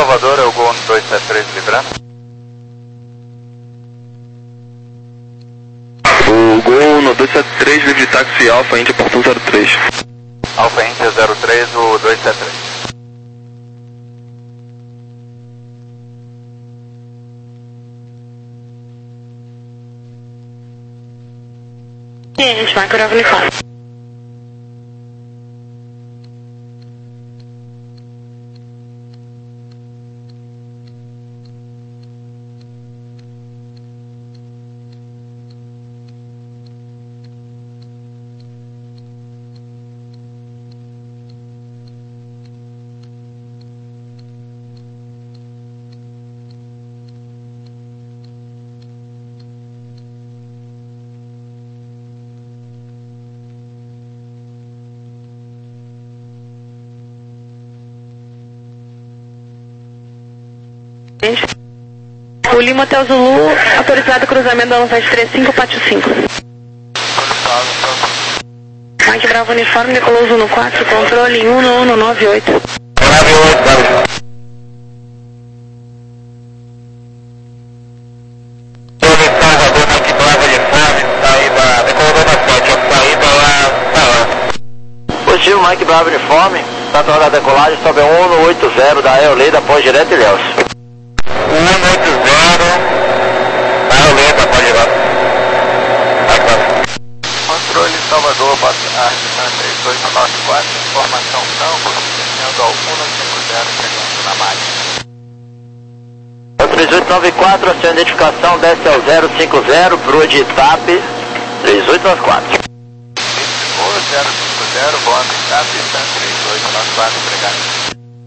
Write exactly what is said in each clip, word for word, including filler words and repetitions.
Salvador, é o Gol dois sete três livrando. O Gol no dois sete três, livre de táxi Alfa Índia, portão zero três. Alfa Índia zero três, o dois sete três. Ciente, marca Bravo uniforme. O Lima Hotel Zulu, autorizado cruzamento da sete três cinco, pátio cinco. Mike Bravo uniforme, decolou Zulu quatro, controle um um um nove oito. nove oito, Bravo. Salvador, Mike Bravo uniforme, saída, decolou da sete, saída lá, tá lá. Positivo, Mike Bravo uniforme, está na hora da decolagem, sobe um um oito zero da Aeoleda, após direto Ilhéus. um um oito zero, Aeoleda, pode ir lá. Controle Salvador, Batalha três dois nove quatro, informação campo, descendo ao um cinco zero, chegando na máquina. três oito nove quatro, a sua identificação desce ao zero cinco zero, Brua de Itap, três oito nove quatro. zero cinco zero, Boa Itap, três oito nove quatro, obrigado.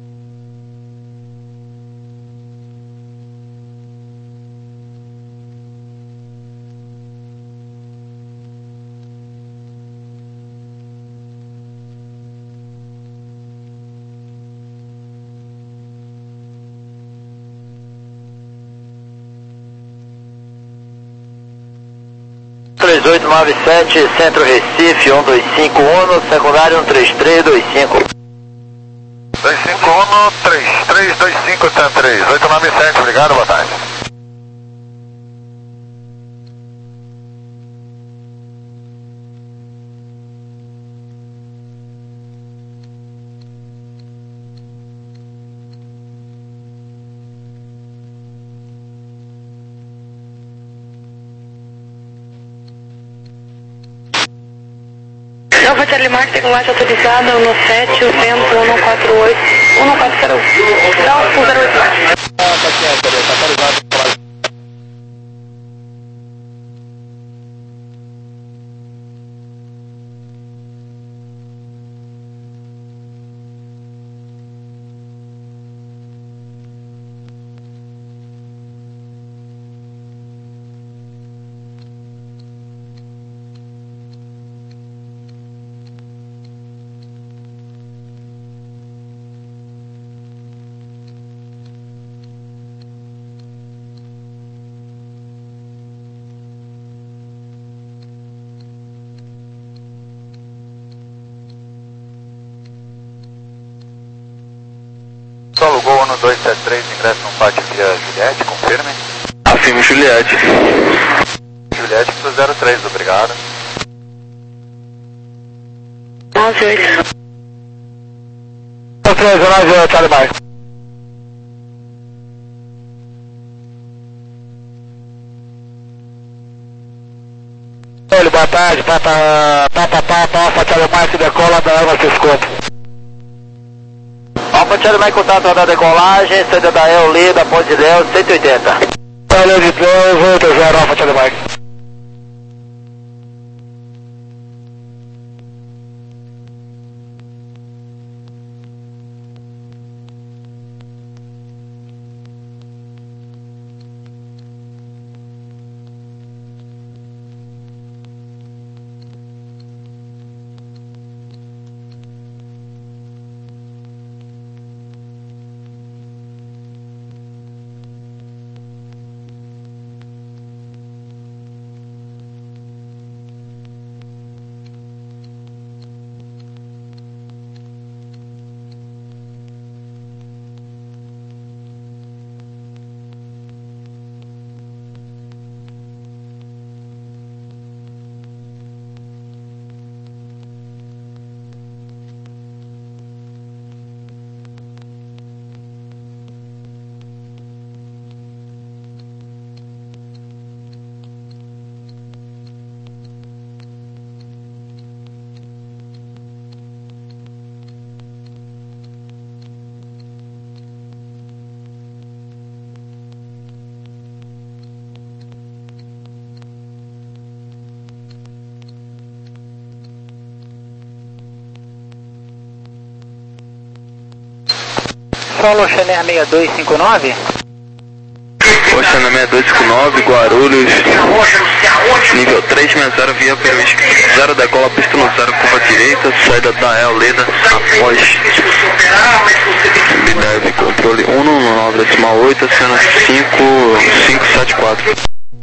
três oito nove sete, Centro Recife, um dois cinco um, secundário um três três dois cinco. dois cinco um, três três dois cinco, três oito nove sete, obrigado, boa tarde. Nova Charlie Mark, decolagem autorizada no sete, o vento um quatro oito, um quatro zero oito. Não, um zero oito mais. Ah, tá certo, tá autorizado. Solo Gol no dois sete três, ingresso no pátio via Juliette, confirme. Afirmo Juliette. Juliette pro zero três, obrigado. nove oito. três nove oito, Charlie Mark. Olha, boa tarde, Papa, Papa, Papa, Alfa Charlie Mark, decola da Eva Ciscopo. Alfa Charlie Mark, contato da decolagem, saída da Aeoleda, Ponte de Deus, cento e oitenta. Valeu de Deus, oito zero, Alfa Charlie Mark. Solo Channel seis dois cinco nove. Oceana seis dois cinco nove, Guarulhos, nível três seis zero, via Peruísca zero, decola pista no zero, curva direita, saída da El Leda, após B deve, controle um um nove decimal oito, Oceana cinco cinco sete quatro.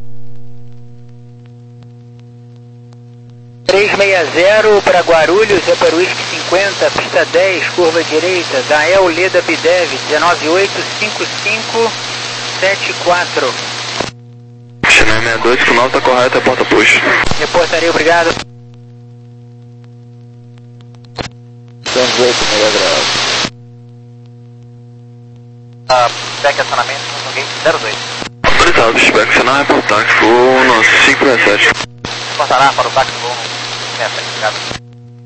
três seis zero para Guarulhos, é Peruísca cinquenta, pista dez, curva direita, da El Leda B deve, dezenove oito cinco cinco sete quatro. Channel seis dois cinco nove, tá correto, é porta push. Reportaria, obrigado. duzentos e oito, meia grau. Ah, back acionamento, no gate zero dois. Autorizado, feedback, sinal reportar, que for no cinco sete sete. Reportará para o táxi voo no cinco sete sete, obrigado.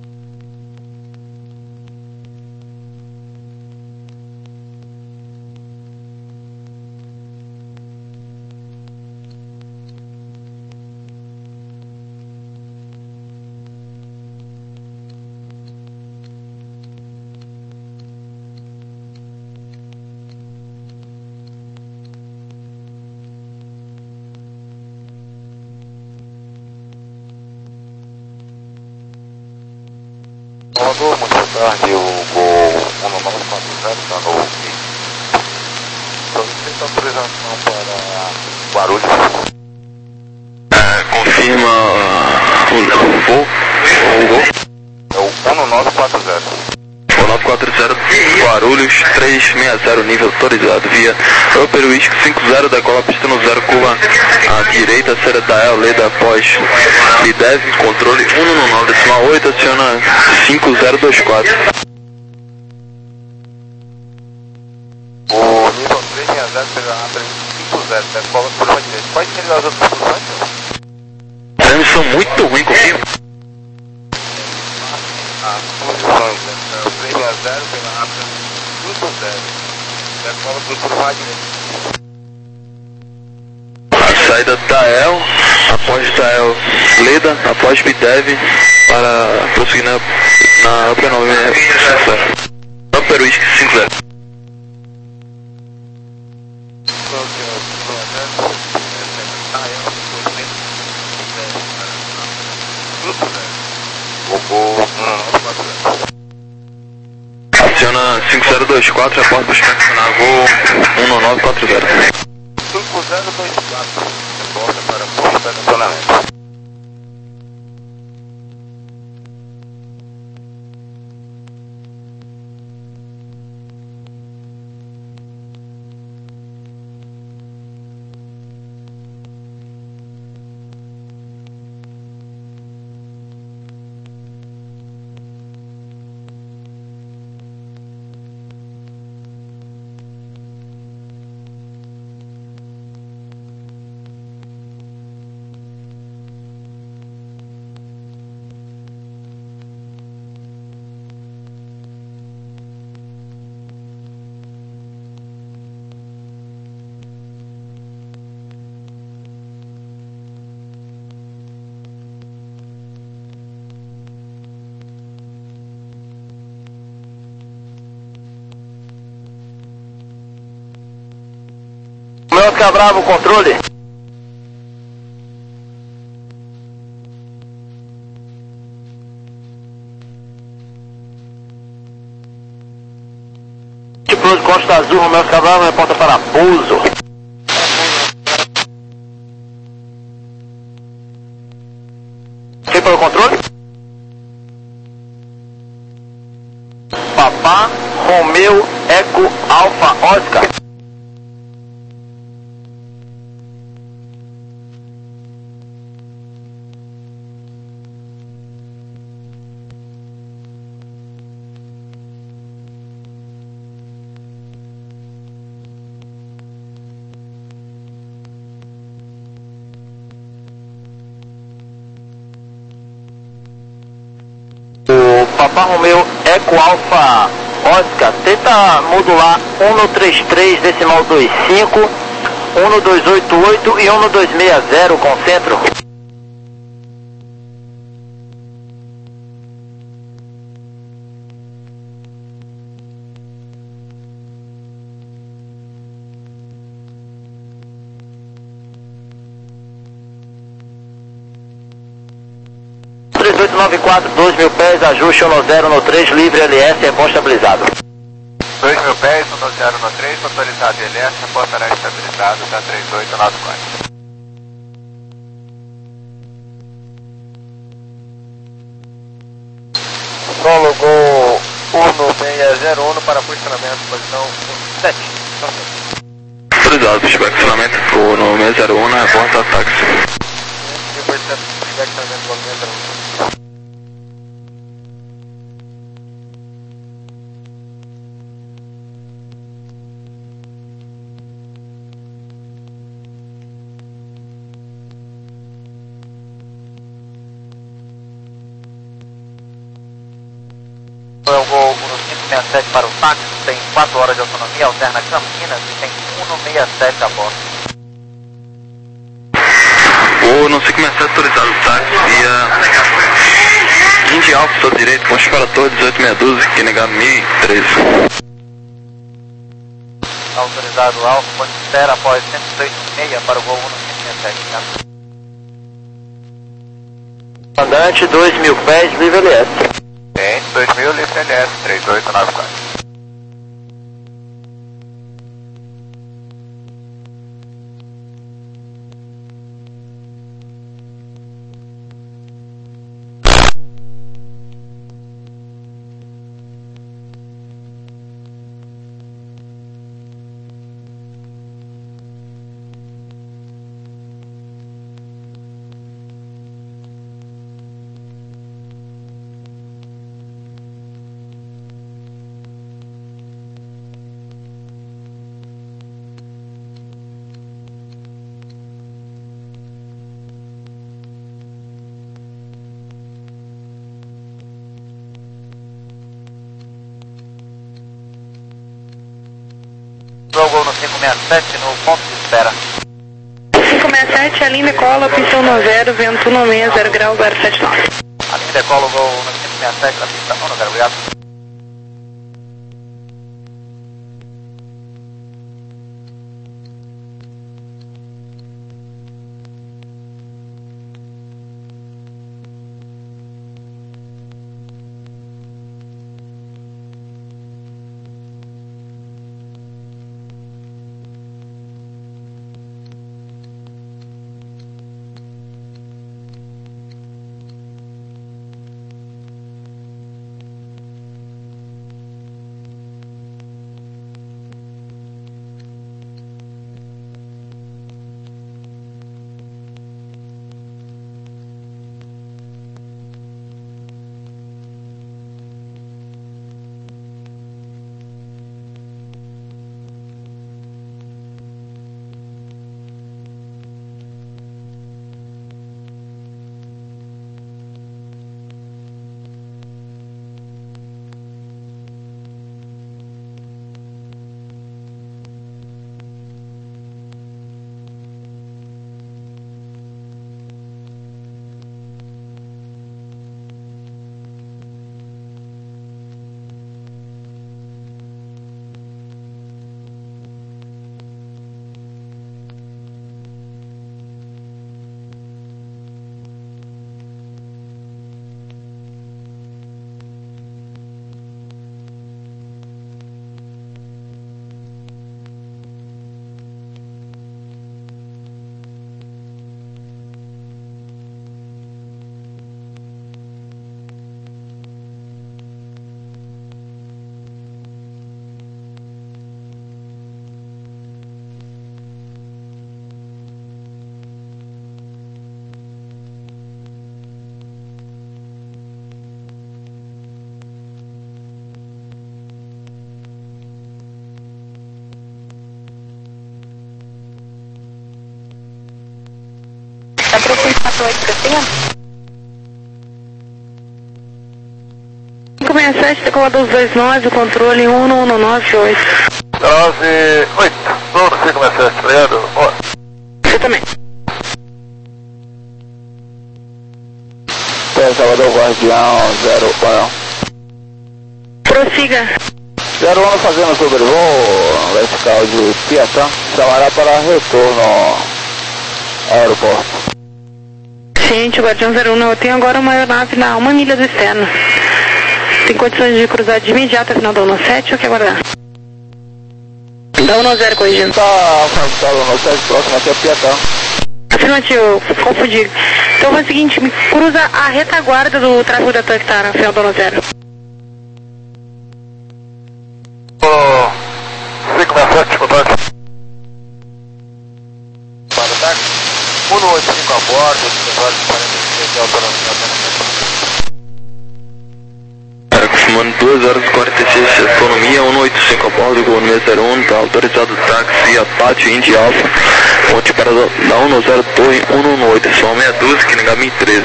Alô, muito boa tarde, o Gol um nove quatro zero está no gate. Solicita autorização para Guarulhos. É, confirma uh, o, o voo, o gol. É o um nove quatro zero. um nove quatro zero, Guarulhos, três seis zero, nível autorizado, via Peruísca cinco zero, decola pista no zero, curva à direita, saída da El Leda, após B deve, controle um nove decimal oito, aciona cinco zero dois quatro. O nível três seis zero será a cinco zero, decola por uma direita. Pode ter as outras posições? Transmissão muito ruim, confirma. As posições, né? O três seis zero pela A cinco zero, decola por curva à direita. A saída da El, após da El Leda, após B deve, para prosseguir na, na Upper nove cinco zero. Upper Whisky cinco zero. Aciona cinco zero dois quatro, reporta buscar na voo um nove quatro zero. cinco zero dois quatro, reporta para posto de estacionamento. Oscar Bravo, controle. Tipo, Costa Azul, Romeu Oscar Bravo, reporta para pouso. Quem para o controle? Papá, Romeu, Eco, Alfa, Oscar. Papá Romeu, Eco Alfa, Oscar, tenta modular um no três três decimal dois cinco, um no dois oito oito e um no dois seis zero, concentro. nove quatro, dois mil pés, ajuste um zero no três, livre L S, é bom estabilizado. dois mil pés, um zero no três, autorizado L S, reportará estabilizado, da três oito nove quatro. Solo Gol um seis zero um para posicionamento, posição sete. Autorizado, pushback funcionamento no seis zero um, reporta táxi. Depois de pushback funcionamento no seis zero um. É o Gol um cinco seis sete para o táxi, tem quatro horas de autonomia, alterna Campinas e tem um seis sete a bordo. O no cinco seis sete autorizado táxi via Indy Alfa, sua direita, ponte para torre dezoito meia dúzia, que negar mil e treze. Autorizado Alfa, ponte espera após cento e três vírgula seis para o Gol um cinco seis sete. Comandante, dois mil pés, livre L S. Tem dois mil, livre L S, três oito nove quatro. Gol no cinco seis sete no ponto de espera. cinco seis sete, a linha decola, pista um zero, vento um seis zero grau, zero sete nove. A linha decola o Gol no cinco seis sete, na pista um zero, obrigado. Tá procurando quatro oito para cima? cinco seis sete, decola dois dois nove, controle um um nove oito. nove oito, todo cinco seis sete, obrigado. Ó. Você também. Pé Salvador Guardião, zero um. Prossiga. zero um fazendo sobrevoo vertical de Piatã, chamará para retorno ao aeroporto. Gente, Guardião zero um, eu tenho agora uma aeronave na uma milha do externo. Tem condições de cruzar de imediato a final da um sete ou quer aguardar? Da um zero corrigindo. Tá, Alfa, um sete próximo aqui é Piatão. Afirmativo, confundi. Então faz o seguinte, me cruza a retaguarda do tráfego da TAM que tá na final da um zero. Ô, cinco sete sete, contato. Para o táxi, um oito cinco a bordo, três horas e quarenta e seis de autonomia. Acostumando duas horas e quarenta e seis de autonomia, um oito cinco a bordo, Gol seis zero um, está autorizado o táxi Apache Indy Alpha, ponte para da um zero Torre cento e dezoito, só meia dúzia, Kinigami treze.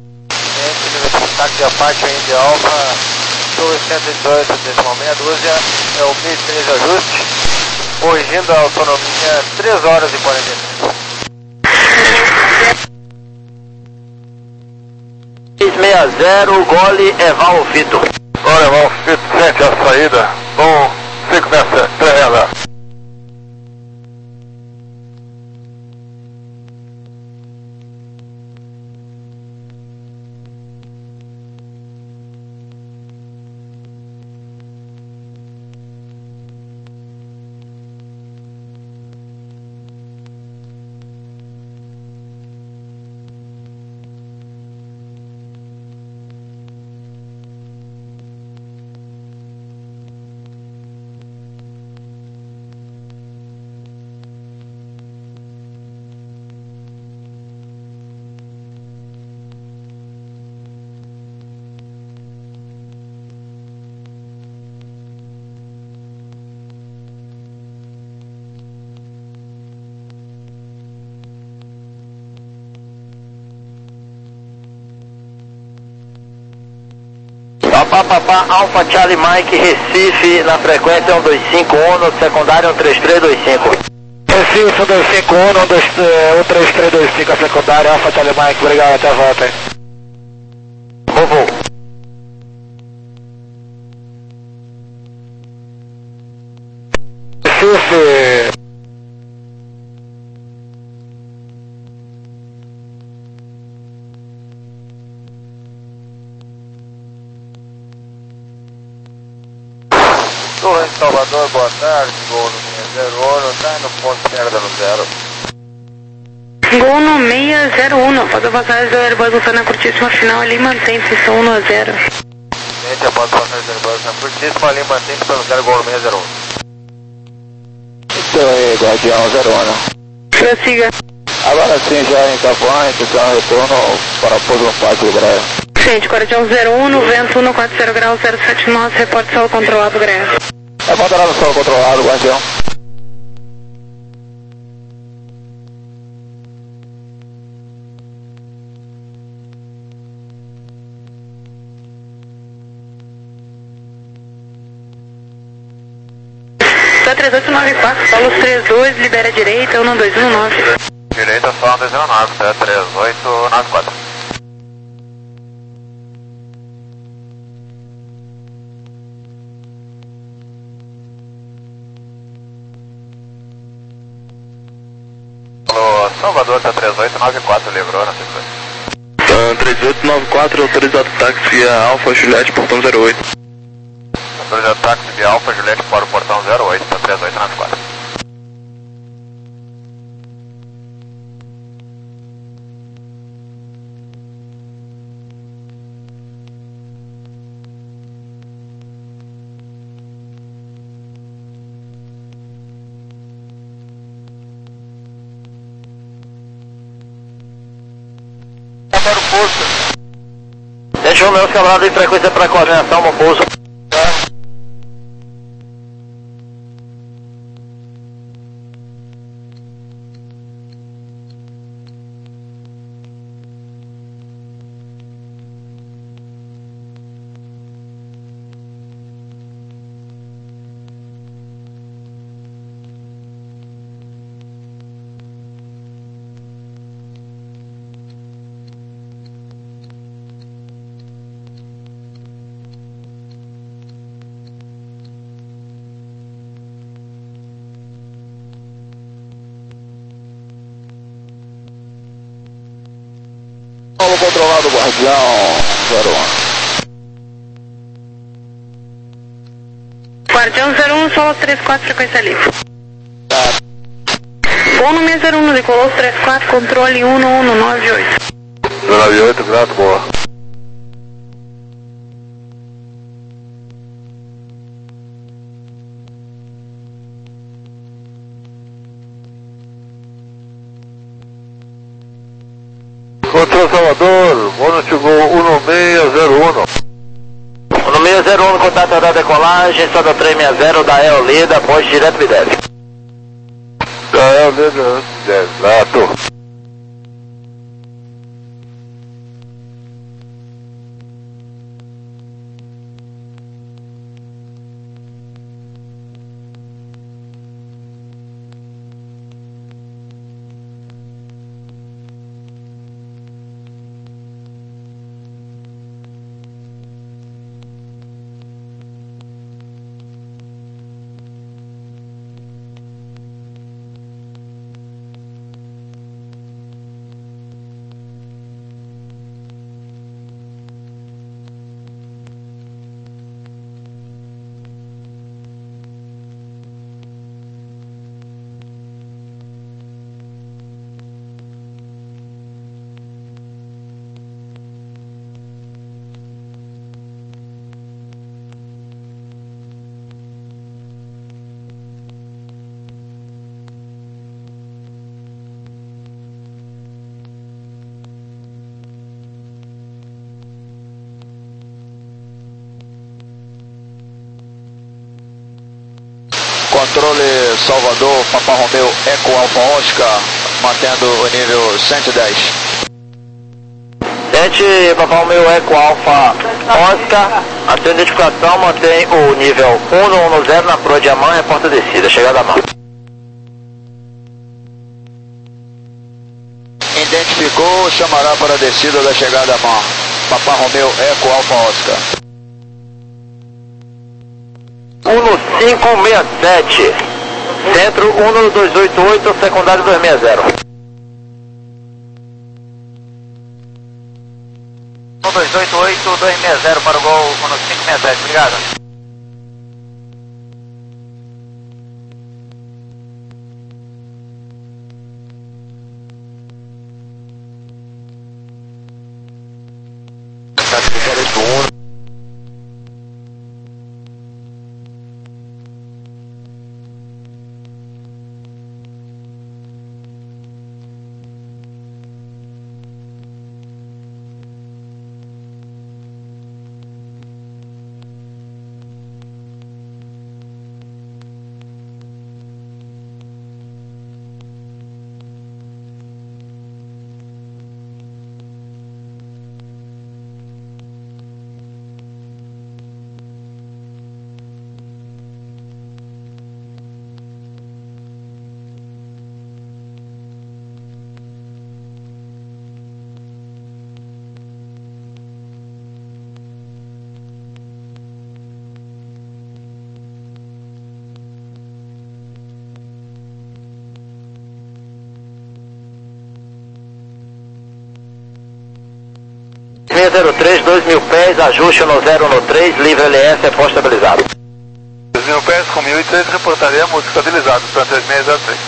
Táxi Apache Indy Alpha, Torre cento e dezoito, decimal meia dúzia, é o mil e três ajuste, corrigindo a autonomia três horas e quarenta e seis. seis seis zero, Gole Eval Fito. Olha, Eval Fito, sente a saída, bom, cinco seis sete, trela. Papá, papá, Alfa Charlie Mike, Recife, na frequência um dois cinco um, no secundário um três três dois cinco. Recife, um dois cinco um, um três três dois cinco, a secundária, Alfa Charlie Mike, obrigado, até a volta aí. Vovô. Recife. Torre em Salvador, boa tarde, Gol no seis zero um, tá no ponto esquerda no zero. Gol no seis zero um, após a passagem do Airbus voltando na curtíssima final ali, mantém posição um a zero. Gente, após a passagem do Airbus na curtíssima ali, mantém posição no zero, Gol no seis zero um. Então aí, Guardião zero um. Prossiga. Agora sim, já em Capoã, então retorno para pouso no Pátio do Greia. Gente, Guardião zero um, no vento um quatro graus, zero sete nove, reporte solo controlado, Greia. É moderado solo controlado, Guardião. Tá três oito nove quatro, Paulo três dois, libera a direita, um dois um nove. Direita só um dois um nove, tá três oito nove quatro. Alô, Salvador, tá três oito nove quatro, livrou na sequência. três oito nove quatro, autorizado táxi Alfa Juliette, portão zero oito. Autorizado táxi de Alfa Juliette para o portão zero oito, tá três oito nove quatro. Para o pouso. Deixa o meu camarada em frequência para coordenação no pouso. controlado, Guardião zero um. Guardião zero um, solo três quatro, frequência livre. Voo no seis zero um, decolou três quatro, controle um um nove oito. nove oito, grato, boa. Controle Salvador, voo chegou um seis zero um. um seis zero um, contato da decolagem, Sada três seis zero da Eolida, pós direto B dez. Da Eolida, exato. Controle Salvador, Papa Romeu, Eco Alfa Oscar, mantendo o nível cento e dez. Tente, Papa Romeu, Eco Alfa Oscar, a sua identificação mantém o nível um um zero na proa de Amã, é porta descida, chegada a Amã. Identificou, chamará para a descida da chegada a Amã. Papa Romeu, Eco Alfa Oscar. um cinco seis sete, centro um dois oito oito, secundário dois seis zero. um dois oito oito, dois seis zero para o gol um cinco seis sete, obrigado. seis zero três, dois mil pés, ajuste no zero no três, livre L S, é posto estabilizado. dois mil pés com mil e três, reportaremos estabilizado, para três seis zero três.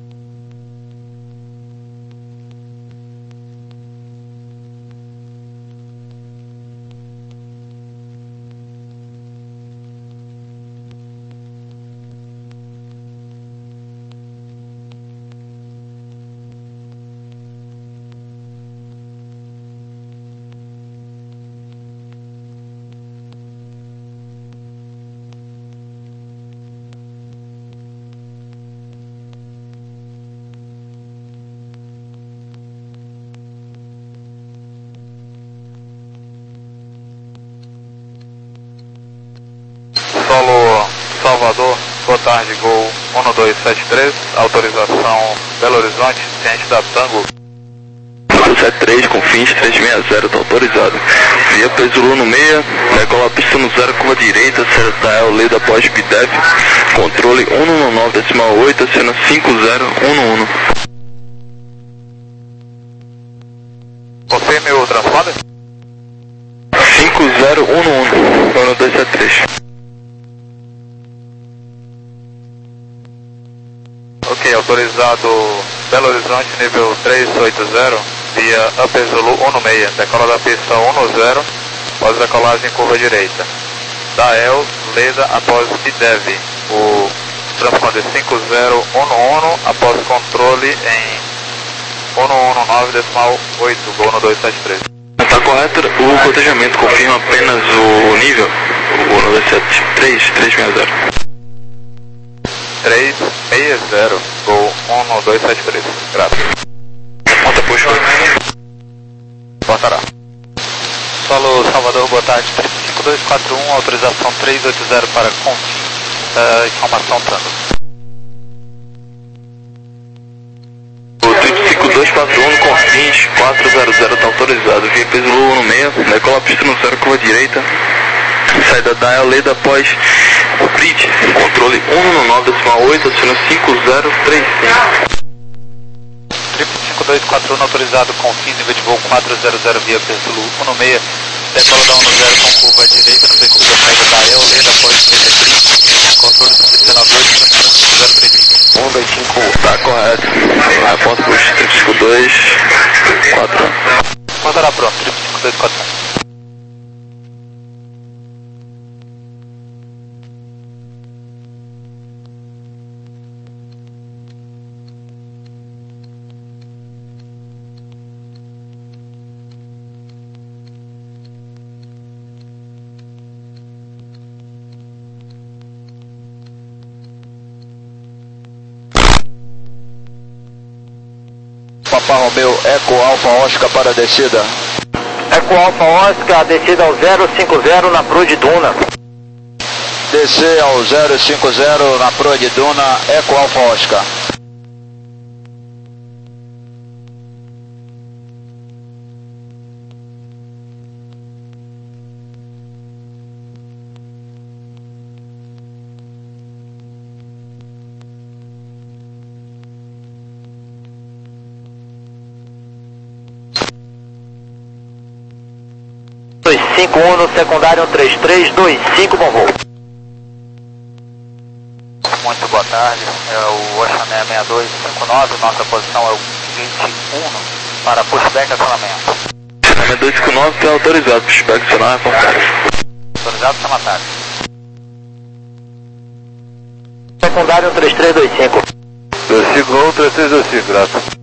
Solo Salvador, boa tarde, gol um dois sete três, autorização Belo Horizonte, ciente da Tango. sete três com fins três seis zero, tá autorizado. Via Pesulou no meia, decola a pista no zero, curva direita, Sertael, Leda após B D E V, controle um um nove decimal oito, cena cinco zero um um. Confirme o transporte. zero um um, um dois sete três. Ok, autorizado Belo Horizonte, nível três oito zero, via Upper Zulu um seis, decola da pista um zero, após decolagem em curva direita. Dael, Leda, após I D E V, o transponder cinco zero um um, após controle em um um nove decimal oito, gol no dois sete três. Está correto, o cotejamento confirma apenas o nível, o um dois sete três, três seis zero. três seis zero, gol um dois sete três, graças. Ponta puxa. Portará. Solo Salvador, boa tarde, cinco dois quatro um, autorização três oito zero para Confins, uh, informação Tango. O tweet cinco dois quatro um no Confins quatro zero zero está autorizado, via peso Lula no meio, decola a pista no zero, curva direita, saída da Leda após o grid, controle um um nove decimal oito, aciona cinco zero três cinco. cinco dois quatro um autorizado, Confins, nível de voo quatro zero zero via Persulu um seis, decola da um zero com curva direita no princípio da saída da El, Leda após trinta e três, controle dezenove oito, cinco zero três. um dois cinco, está correto. A ponta puxa cinco dois quatro um. Portará pronto, cinco dois quatro um. Papa Romeu, Eco Alfa Oscar para a descida. Eco Alfa Oscar, descida ao zero cinco zero na Pro de Duna. Descer ao zero cinco zero na Pro de Duna, Eco Alfa Oscar. dois cinco um no secundário três três dois cinco, bom voo. Muito boa tarde, é o Ocean Air seis dois cinco nove, nossa posição é o vinte e um para pushback acionamento. seis dois cinco nove está autorizado, pushback acionar, reportagem. Autorizado, Samatário. Secundário três três dois cinco. dois cinco um, três três dois cinco, graças.